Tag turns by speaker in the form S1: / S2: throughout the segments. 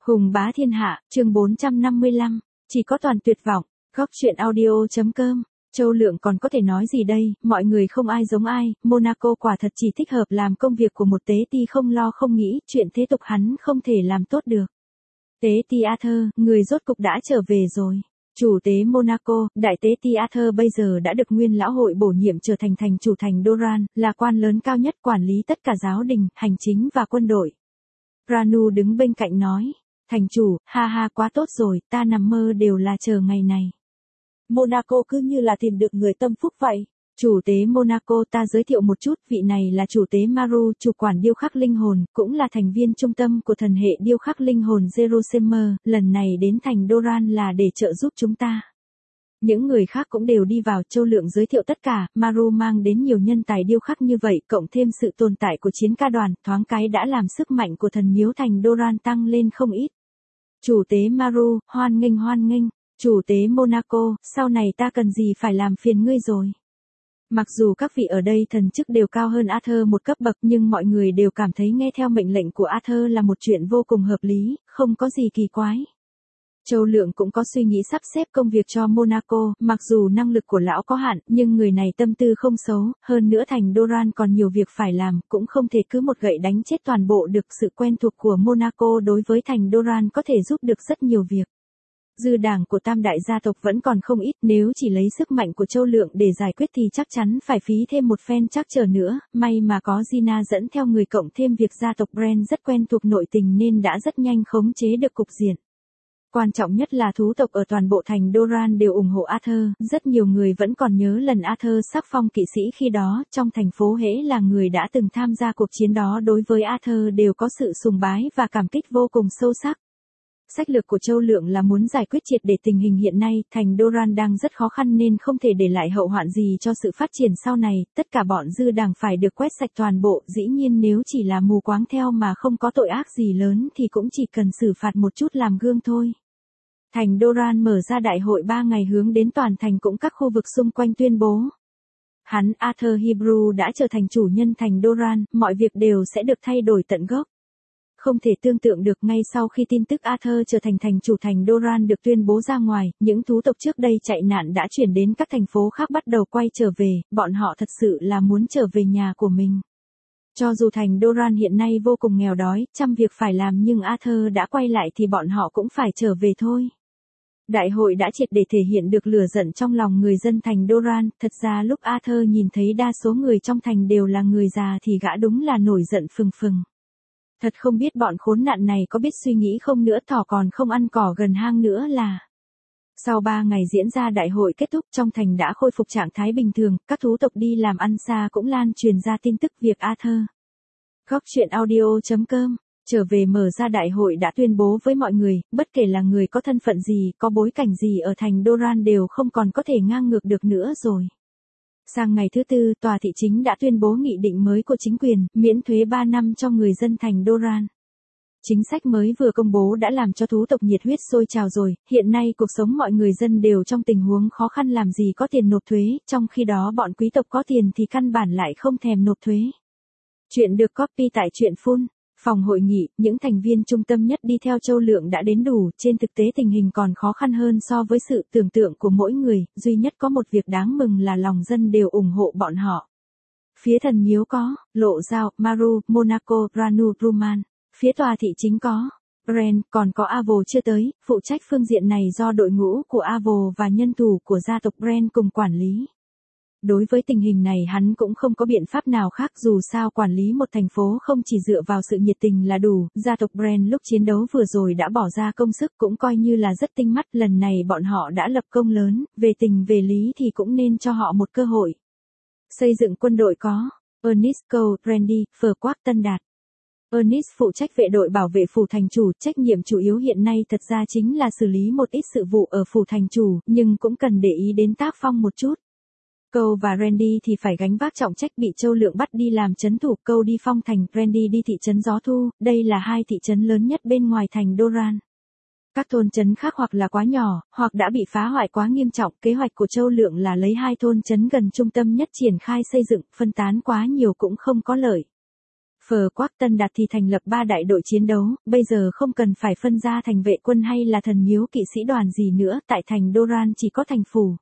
S1: Hùng bá thiên hạ, chương 455, chỉ có toàn tuyệt vọng, góc truyện audio.com. Châu Lượng còn có thể nói gì đây, mọi người không ai giống ai, Monaco quả thật chỉ thích hợp làm công việc của một tế ti không lo không nghĩ, chuyện thế tục hắn không thể làm tốt được. Tế ti Arthur, người rốt cục đã trở về rồi. Chủ tế Monaco, đại tế ti Arthur bây giờ đã được nguyên lão hội bổ nhiệm trở thành thành chủ thành Doran, là quan lớn cao nhất quản lý tất cả giáo đình, hành chính và quân đội. Ranu đứng bên cạnh nói, thành chủ, ha ha quá tốt rồi, ta nằm mơ đều là chờ ngày này.
S2: Monaco cứ như là tìm được người tâm phúc vậy.
S1: Chủ tế Monaco ta giới thiệu một chút, vị này là chủ tế Maru, chủ quản điêu khắc linh hồn, cũng là thành viên trung tâm của thần hệ điêu khắc linh hồn Jerusalem, lần này đến thành Doran là để trợ giúp chúng ta. Những người khác cũng đều đi vào. Châu Lượng giới thiệu tất cả, Maru mang đến nhiều nhân tài điêu khắc như vậy, cộng thêm sự tồn tại của chiến ca đoàn, thoáng cái đã làm sức mạnh của thần miếu thành Doran tăng lên không ít. Chủ tế Maru, hoan nghênh. Chủ tế Monaco, sau này ta cần gì phải làm phiền ngươi rồi. Mặc dù các vị ở đây thần chức đều cao hơn Arthur một cấp bậc nhưng mọi người đều cảm thấy nghe theo mệnh lệnh của Arthur là một chuyện vô cùng hợp lý, không có gì kỳ quái. Châu Lượng cũng có suy nghĩ sắp xếp công việc cho Monaco, mặc dù năng lực của lão có hạn, nhưng người này tâm tư không xấu, hơn nữa thành Doran còn nhiều việc phải làm, cũng không thể cứ một gậy đánh chết toàn bộ được. Sự quen thuộc của Monaco đối với thành Doran có thể giúp được rất nhiều việc. Dư đảng của tam đại gia tộc vẫn còn không ít, nếu chỉ lấy sức mạnh của Châu Lượng để giải quyết thì chắc chắn phải phí thêm một phen trắc trở nữa, may mà có Gina dẫn theo người cộng thêm việc gia tộc Brand rất quen thuộc nội tình nên đã rất nhanh khống chế được cục diện. Quan trọng nhất là thú tộc ở toàn bộ thành Doran đều ủng hộ Arthur, rất nhiều người vẫn còn nhớ lần Arthur sắc phong kỵ sĩ khi đó, trong thành phố hễ là người đã từng tham gia cuộc chiến đó đối với Arthur đều có sự sùng bái và cảm kích vô cùng sâu sắc. Sách lược của Châu Lượng là muốn giải quyết triệt để tình hình hiện nay, thành Doran đang rất khó khăn nên không thể để lại hậu hoạn gì cho sự phát triển sau này, tất cả bọn dư đảng phải được quét sạch toàn bộ, dĩ nhiên nếu chỉ là mù quáng theo mà không có tội ác gì lớn thì cũng chỉ cần xử phạt một chút làm gương thôi. Thành Doran mở ra đại hội 3 ngày hướng đến toàn thành cũng các khu vực xung quanh tuyên bố. Hắn Arthur Hebrew đã trở thành chủ nhân thành Doran, mọi việc đều sẽ được thay đổi tận gốc. Không thể tưởng tượng được ngay sau khi tin tức Arthur trở thành thành chủ thành Doran được tuyên bố ra ngoài, những thú tộc trước đây chạy nạn đã chuyển đến các thành phố khác bắt đầu quay trở về, bọn họ thật sự là muốn trở về nhà của mình. Cho dù thành Doran hiện nay vô cùng nghèo đói, trăm việc phải làm nhưng Arthur đã quay lại thì bọn họ cũng phải trở về thôi. Đại hội đã triệt để thể hiện được lửa giận trong lòng người dân thành Doran, thật ra lúc Arthur nhìn thấy đa số người trong thành đều là người già thì gã đúng là nổi giận phừng phừng. Thật không biết bọn khốn nạn này có biết suy nghĩ không nữa, thỏ còn không ăn cỏ gần hang nữa là. Sau 3 ngày diễn ra đại hội kết thúc, trong thành đã khôi phục trạng thái bình thường, các thú tộc đi làm ăn xa cũng lan truyền ra tin tức việc Arthur. Góc truyện audio.com, trở về mở ra đại hội đã tuyên bố với mọi người, bất kể là người có thân phận gì, có bối cảnh gì ở thành Doran đều không còn có thể ngang ngược được nữa rồi. Sang ngày thứ tư, tòa thị chính đã tuyên bố nghị định mới của chính quyền, miễn thuế 3 năm cho người dân thành Doran. Chính sách mới vừa công bố đã làm cho thú tộc nhiệt huyết sôi trào rồi, hiện nay cuộc sống mọi người dân đều trong tình huống khó khăn, làm gì có tiền nộp thuế, trong khi đó bọn quý tộc có tiền thì căn bản lại không thèm nộp thuế. Chuyện được copy tại truyện Full. Phòng hội nghị, những thành viên trung tâm nhất đi theo Châu Lượng đã đến đủ, trên thực tế tình hình còn khó khăn hơn so với sự tưởng tượng của mỗi người, duy nhất có một việc đáng mừng là lòng dân đều ủng hộ bọn họ. Phía thần miếu có, Lộ Giao, Maru, Monaco, Ranu, Ruman. Phía tòa thị chính có, Brand, còn có Avo chưa tới, phụ trách phương diện này do đội ngũ của Avo và nhân thủ của gia tộc Brand cùng quản lý. Đối với tình hình này hắn cũng không có biện pháp nào khác, dù sao quản lý một thành phố không chỉ dựa vào sự nhiệt tình là đủ, gia tộc Brand lúc chiến đấu vừa rồi đã bỏ ra công sức cũng coi như là rất tinh mắt, lần này bọn họ đã lập công lớn, về tình về lý thì cũng nên cho họ một cơ hội. Xây dựng quân đội có, Ernest Cole, Randy, Phở Quác Tân Đạt. Ernest phụ trách vệ đội bảo vệ phủ thành chủ, trách nhiệm chủ yếu hiện nay thật ra chính là xử lý một ít sự vụ ở phủ thành chủ, nhưng cũng cần để ý đến tác phong một chút. Cole và Randy thì phải gánh vác trọng trách bị Châu Lượng bắt đi làm trấn thủ, Cole đi Phong Thành, Randy đi thị trấn Gió Thu, đây là hai thị trấn lớn nhất bên ngoài thành Doran. Các thôn trấn khác hoặc là quá nhỏ, hoặc đã bị phá hoại quá nghiêm trọng, kế hoạch của Châu Lượng là lấy hai thôn trấn gần trung tâm nhất triển khai xây dựng, phân tán quá nhiều cũng không có lợi. Phờ Quác Tân Đạt thì thành lập 3 đại đội chiến đấu, bây giờ không cần phải phân ra thành vệ quân hay là thần miếu kỵ sĩ đoàn gì nữa, tại thành Doran chỉ có thành phủ.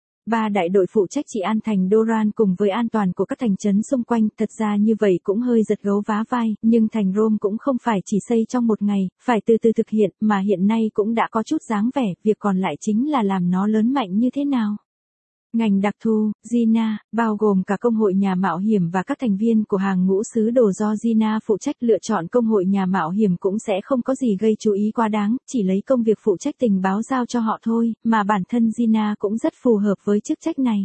S1: 3 đại đội phụ trách trị an thành Doran cùng với an toàn của các thành trấn xung quanh, thật ra như vậy cũng hơi giật gấu vá vai, nhưng thành Rome cũng không phải chỉ xây trong một ngày, phải từ từ thực hiện, mà hiện nay cũng đã có chút dáng vẻ, việc còn lại chính là làm nó lớn mạnh như thế nào. Ngành đặc thù, Gina, bao gồm cả công hội nhà mạo hiểm và các thành viên của hàng ngũ sứ đồ do Gina phụ trách. Lựa chọn công hội nhà mạo hiểm cũng sẽ không có gì gây chú ý quá đáng, chỉ lấy công việc phụ trách tình báo giao cho họ thôi, mà bản thân Gina cũng rất phù hợp với chức trách này.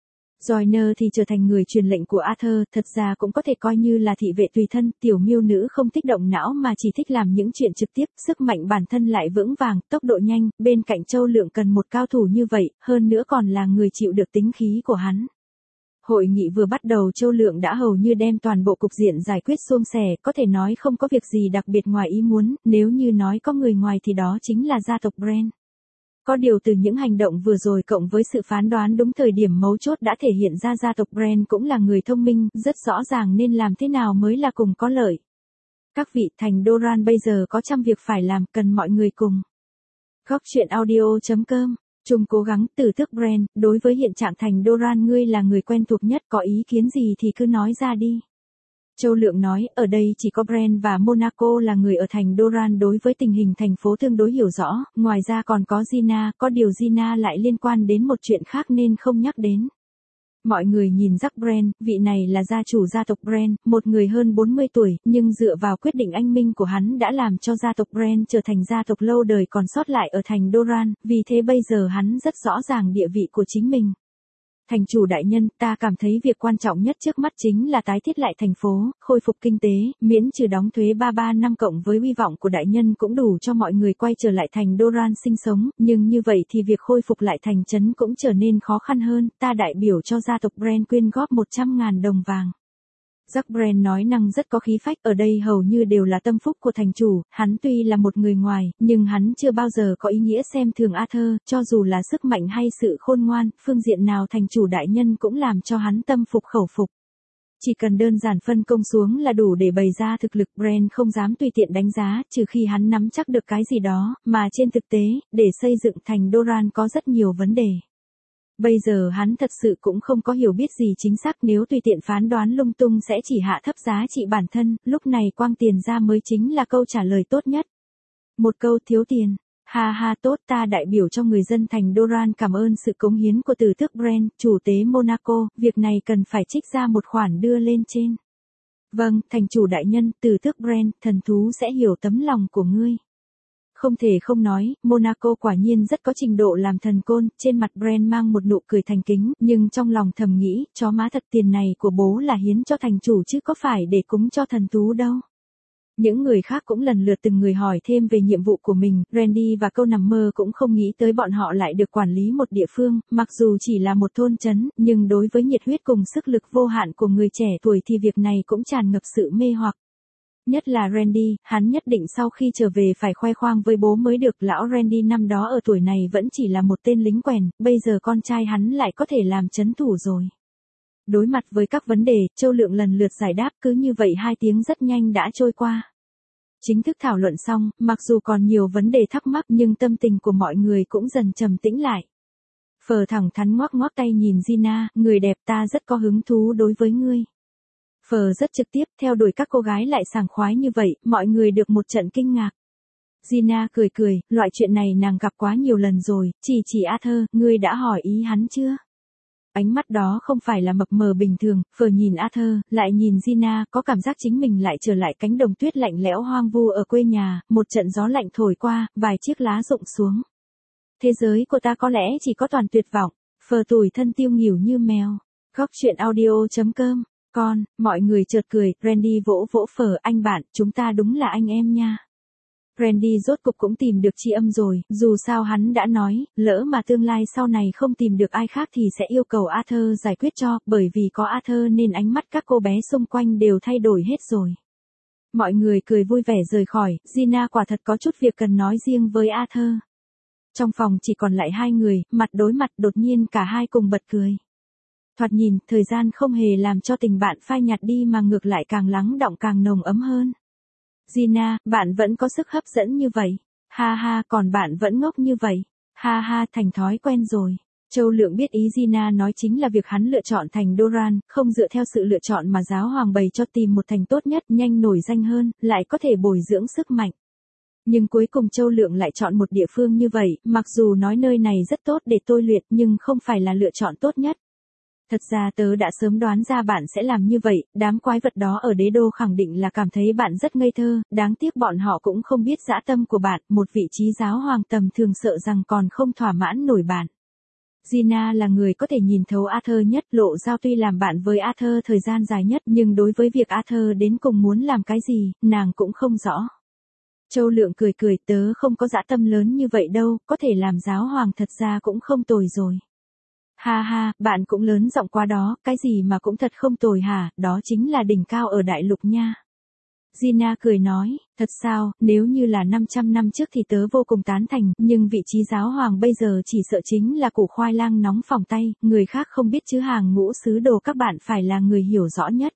S1: Joyner thì trở thành người truyền lệnh của Arthur, thật ra cũng có thể coi như là thị vệ tùy thân, tiểu miêu nữ không thích động não mà chỉ thích làm những chuyện trực tiếp, sức mạnh bản thân lại vững vàng, tốc độ nhanh, bên cạnh Châu Lượng cần một cao thủ như vậy, hơn nữa còn là người chịu được tính khí của hắn. Hội nghị vừa bắt đầu Châu Lượng đã hầu như đem toàn bộ cục diện giải quyết suôn sẻ, có thể nói không có việc gì đặc biệt ngoài ý muốn, nếu như nói có người ngoài thì đó chính là gia tộc Brand. Có điều từ những hành động vừa rồi cộng với sự phán đoán đúng thời điểm mấu chốt đã thể hiện ra gia tộc Brand cũng là người thông minh, rất rõ ràng nên làm thế nào mới là cùng có lợi. Các vị, thành Doran bây giờ có trăm việc phải làm, cần mọi người cùng. Góc truyện audio.com Chung cố gắng. Từ tước Brand, đối với hiện trạng thành Doran ngươi là người quen thuộc nhất, có ý kiến gì thì cứ nói ra đi. Châu Lượng nói, ở đây chỉ có Brand và Monaco là người ở thành Doran đối với tình hình thành phố tương đối hiểu rõ, ngoài ra còn có Gina, có điều Gina lại liên quan đến một chuyện khác nên không nhắc đến. Mọi người nhìn Jack Brand, vị này là gia chủ gia tộc Brand, một người hơn 40 tuổi, nhưng dựa vào quyết định anh minh của hắn đã làm cho gia tộc Brand trở thành gia tộc lâu đời còn sót lại ở thành Doran, vì thế bây giờ hắn rất rõ ràng địa vị của chính mình. Thành chủ đại nhân, ta cảm thấy việc quan trọng nhất trước mắt chính là tái thiết lại thành phố, khôi phục kinh tế, miễn trừ đóng thuế 33 năm cộng với hy vọng của đại nhân cũng đủ cho mọi người quay trở lại thành Doran sinh sống, nhưng như vậy thì việc khôi phục lại thành trấn cũng trở nên khó khăn hơn, ta đại biểu cho gia tộc Brand quyên góp 100.000 đồng vàng. Jack Brand nói năng rất có khí phách, ở đây hầu như đều là tâm phúc của thành chủ, hắn tuy là một người ngoài, nhưng hắn chưa bao giờ có ý nghĩa xem thường Arthur, cho dù là sức mạnh hay sự khôn ngoan, phương diện nào thành chủ đại nhân cũng làm cho hắn tâm phục khẩu phục. Chỉ cần đơn giản phân công xuống là đủ để bày ra thực lực. Brand không dám tùy tiện đánh giá, trừ khi hắn nắm chắc được cái gì đó, mà trên thực tế, để xây dựng thành Doran có rất nhiều vấn đề. Bây giờ hắn thật sự cũng không có hiểu biết gì chính xác, nếu tùy tiện phán đoán lung tung sẽ chỉ hạ thấp giá trị bản thân, lúc này quang tiền ra mới chính là câu trả lời tốt nhất. Một câu thiếu tiền. Ha ha, tốt, ta đại biểu cho người dân thành Doran cảm ơn sự cống hiến của từ tước Brand, chủ tế Monaco, việc này cần phải trích ra một khoản đưa lên trên. Vâng, thành chủ đại nhân, từ tước Brand, thần thú sẽ hiểu tấm lòng của ngươi. Không thể không nói, Monaco quả nhiên rất có trình độ làm thần côn, trên mặt Brand mang một nụ cười thành kính, nhưng trong lòng thầm nghĩ, chó má thật, tiền này của bố là hiến cho thành chủ chứ có phải để cúng cho thần thú đâu. Những người khác cũng lần lượt từng người hỏi thêm về nhiệm vụ của mình, Randy và câu nằm mơ cũng không nghĩ tới bọn họ lại được quản lý một địa phương, mặc dù chỉ là một thôn trấn, nhưng đối với nhiệt huyết cùng sức lực vô hạn của người trẻ tuổi thì việc này cũng tràn ngập sự mê hoặc. Nhất là Randy, hắn nhất định sau khi trở về phải khoe khoang với bố mới được. Lão Randy năm đó ở tuổi này vẫn chỉ là một tên lính quèn, bây giờ con trai hắn lại có thể làm trấn thủ rồi. Đối mặt với các vấn đề, Châu Lượng lần lượt giải đáp, cứ như vậy 2 tiếng rất nhanh đã trôi qua. Chính thức thảo luận xong, mặc dù còn nhiều vấn đề thắc mắc nhưng tâm tình của mọi người cũng dần trầm tĩnh lại. Phờ thẳng thắn ngoắc ngoắc tay nhìn Gina, người đẹp, ta rất có hứng thú đối với ngươi. Phờ rất trực tiếp, theo đuổi các cô gái lại sảng khoái như vậy, mọi người được một trận kinh ngạc. Gina cười cười, loại chuyện này nàng gặp quá nhiều lần rồi, chỉ Arthur, ngươi đã hỏi ý hắn chưa? Ánh mắt đó không phải là mập mờ bình thường, Phờ nhìn Arthur, lại nhìn Gina, có cảm giác chính mình lại trở lại cánh đồng tuyết lạnh lẽo hoang vu ở quê nhà, một trận gió lạnh thổi qua, vài chiếc lá rụng xuống. Thế giới của ta có lẽ chỉ có toàn tuyệt vọng. Phờ tủi thân tiêu nghỉu như mèo. Góc truyện audio.com Con, mọi người chợt cười, Randy vỗ vỗ Phờ, anh bạn, chúng ta đúng là anh em nha. Randy rốt cục cũng tìm được tri âm rồi, dù sao hắn đã nói, lỡ mà tương lai sau này không tìm được ai khác thì sẽ yêu cầu Arthur giải quyết cho, bởi vì có Arthur nên ánh mắt các cô bé xung quanh đều thay đổi hết rồi. Mọi người cười vui vẻ rời khỏi, Gina quả thật có chút việc cần nói riêng với Arthur. Trong phòng chỉ còn lại 2 người, mặt đối mặt, đột nhiên cả hai cùng bật cười. Thoạt nhìn, thời gian không hề làm cho tình bạn phai nhạt đi mà ngược lại càng lắng đọng càng nồng ấm hơn. Gina, bạn vẫn có sức hấp dẫn như vậy. Ha ha, còn bạn vẫn ngốc như vậy. Ha ha, thành thói quen rồi. Châu Lượng biết ý Gina nói chính là việc hắn lựa chọn thành Doran, không dựa theo sự lựa chọn mà giáo hoàng bày cho, tìm một thành tốt nhất, nhanh nổi danh hơn, lại có thể bồi dưỡng sức mạnh. Nhưng cuối cùng Châu Lượng lại chọn một địa phương như vậy, mặc dù nói nơi này rất tốt để tôi luyện nhưng không phải là lựa chọn tốt nhất. Thật ra tớ đã sớm đoán ra bạn sẽ làm như vậy, đám quái vật đó ở đế đô khẳng định là cảm thấy bạn rất ngây thơ, đáng tiếc bọn họ cũng không biết dã tâm của bạn, một vị trí giáo hoàng tầm thường sợ rằng còn không thỏa mãn nổi bạn. Gina là người có thể nhìn thấu Arthur nhất, Lộ Giao tuy làm bạn với Arthur thời gian dài nhất nhưng đối với việc Arthur đến cùng muốn làm cái gì, nàng cũng không rõ. Châu Lượng cười cười, tớ không có dã tâm lớn như vậy đâu, có thể làm giáo hoàng thật ra cũng không tồi rồi. Ha ha, bạn cũng lớn giọng quá đó, cái gì mà cũng thật không tồi hả, đó chính là đỉnh cao ở đại lục nha. Gina cười nói, thật sao, nếu như là 500 năm trước thì tớ vô cùng tán thành, nhưng vị trí giáo hoàng bây giờ chỉ sợ chính là củ khoai lang nóng phỏng tay, người khác không biết chứ hàng ngũ sứ đồ các bạn phải là người hiểu rõ nhất.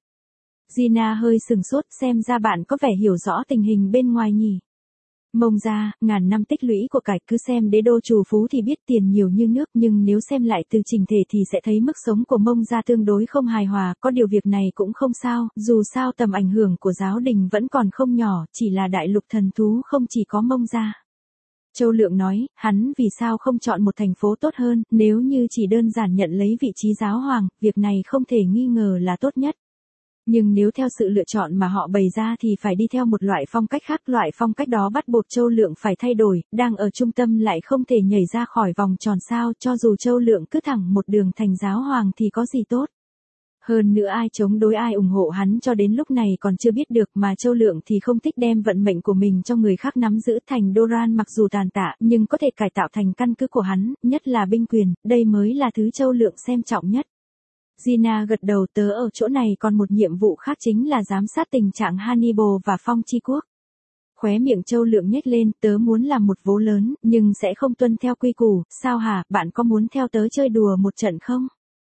S1: Gina hơi sừng sốt, xem ra bạn có vẻ hiểu rõ tình hình bên ngoài nhỉ. Mông ra, ngàn năm tích lũy của cải, cứ xem đế đô trù phú thì biết tiền nhiều như nước, nhưng nếu xem lại từ trình thể thì sẽ thấy mức sống của Mông ra tương đối không hài hòa, có điều việc này cũng không sao, dù sao tầm ảnh hưởng của giáo đình vẫn còn không nhỏ, chỉ là đại lục thần thú không chỉ có Mông ra. Châu Lượng nói, hắn vì sao không chọn một thành phố tốt hơn, nếu như chỉ đơn giản nhận lấy vị trí giáo hoàng, việc này không thể nghi ngờ là tốt nhất. Nhưng nếu theo sự lựa chọn mà họ bày ra thì phải đi theo một loại phong cách khác, loại phong cách đó bắt buộc Châu Lượng phải thay đổi, đang ở trung tâm lại không thể nhảy ra khỏi vòng tròn sao, cho dù Châu Lượng cứ thẳng một đường thành giáo hoàng thì có gì tốt. Hơn nữa ai chống đối ai ủng hộ hắn cho đến lúc này còn chưa biết được, mà Châu Lượng thì không thích đem vận mệnh của mình cho người khác nắm giữ. Thành Doran mặc dù tàn tạ nhưng có thể cải tạo thành căn cứ của hắn, nhất là binh quyền, đây mới là thứ Châu Lượng xem trọng nhất. Gina gật đầu, tớ ở chỗ này còn một nhiệm vụ khác chính là giám sát tình trạng Hannibal và Phong Chi Quốc. Khóe miệng Châu Lượng nhếch lên, tớ muốn làm một vố lớn, nhưng sẽ không tuân theo quy củ, sao hả, bạn có muốn theo tớ chơi đùa một trận không?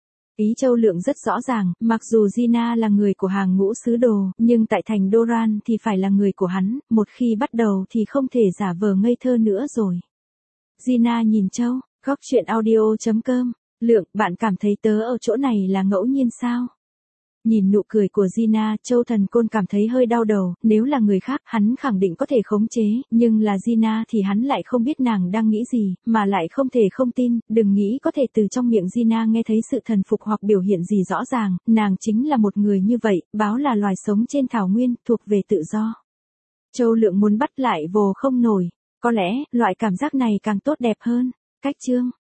S1: Ý Châu Lượng rất rõ ràng, mặc dù Gina là người của hàng ngũ sứ đồ, nhưng tại thành Doran thì phải là người của hắn, một khi bắt đầu thì không thể giả vờ ngây thơ nữa rồi. Gina nhìn Châu, góc chuyện audio.com. Lượng, bạn cảm thấy tớ ở chỗ này là ngẫu nhiên sao? Nhìn nụ cười của Gina, Châu Thần Côn cảm thấy hơi đau đầu, nếu là người khác, hắn khẳng định có thể khống chế, nhưng là Gina thì hắn lại không biết nàng đang nghĩ gì, mà lại không thể không tin, đừng nghĩ có thể từ trong miệng Gina nghe thấy sự thần phục hoặc biểu hiện gì rõ ràng, nàng chính là một người như vậy, báo là loài sống trên thảo nguyên, thuộc về tự do. Châu Lượng muốn bắt lại vồ không nổi, có lẽ, loại cảm giác này càng tốt đẹp hơn. Cách chương